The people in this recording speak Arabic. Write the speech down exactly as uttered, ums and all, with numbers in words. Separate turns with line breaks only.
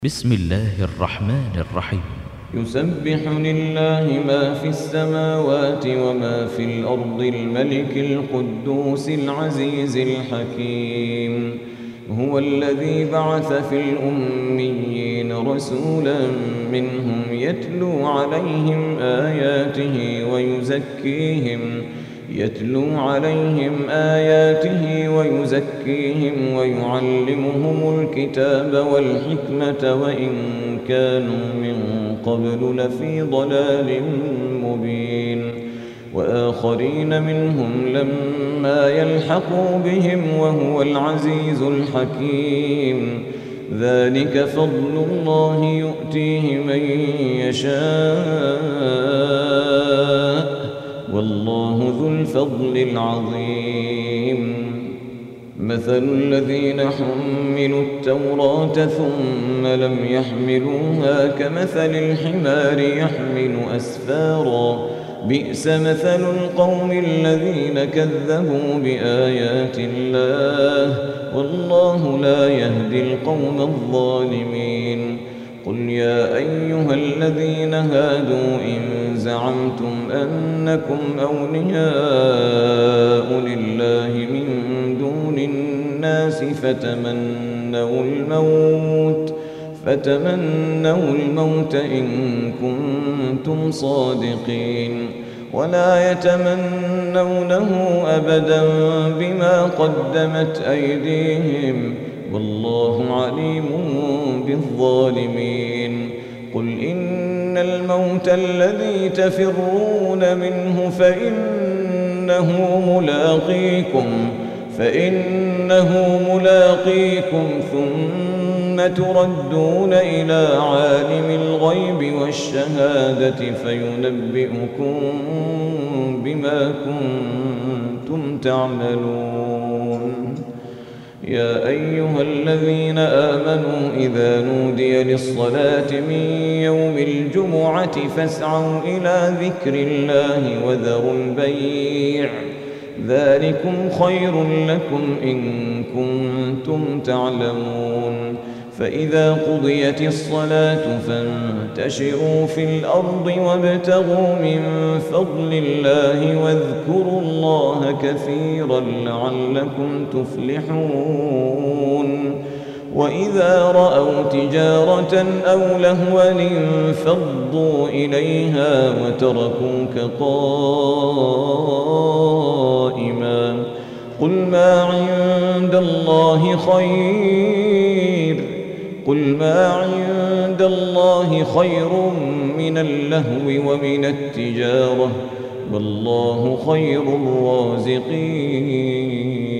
بسم الله الرحمن الرحيم.
يسبح لله ما في السماوات وما في الأرض الملك القدوس العزيز الحكيم. هو الذي بعث في الأميين رسولا منهم يتلو عليهم آياته ويزكيهم يتلو عليهم آياته ويزكيهم ويعلمهم الكتاب والحكمة وإن كانوا من قبل لفي ضلال مبين. وآخرين منهم لما يلحقوا بهم وهو العزيز الحكيم. ذلك فضل الله يؤتيه من يشاء والله ذو الفضل العظيم. مثل الذين حملوا التوراة ثم لم يحملوها كمثل الحمار يحمل أسفارا بئس مثل القوم الذين كذبوا بآيات الله والله لا يهدي القوم الظالمين. قل يا أيها الذين هادوا إن زعمتم أنكم أولياء لله من دون الناس فتمنوا الموت فتمنوا الموت إن كنتم صادقين ولا يتمنونه أبدا بما قدمت أيديهم والله عليم بالظالمين. قل إن الموت الذي تفرون منه فإنه ملاقيكم فإنه ملاقيكم ثم تردون إلى عالم الغيب والشهادة فينبئكم بما كنتم تعملون. يا أيها الذين آمنوا إذا نودي للصلاة من يوم الجمعة فاسعوا إلى ذكر الله وذروا البيع ذلكم خير لكم إن كنتم تعلمون. فإذا قضيت الصلاة فانتشروا في الأرض وابتغوا من فضل الله واذكروا الله كثيرا لعلكم تفلحون. وإذا رأوا تجارة أو لهوا انفضوا إليها وتركوك قائما قل ما عند الله خير قل ما عند الله خير من اللهو ومن التجارة والله خير الرازقين.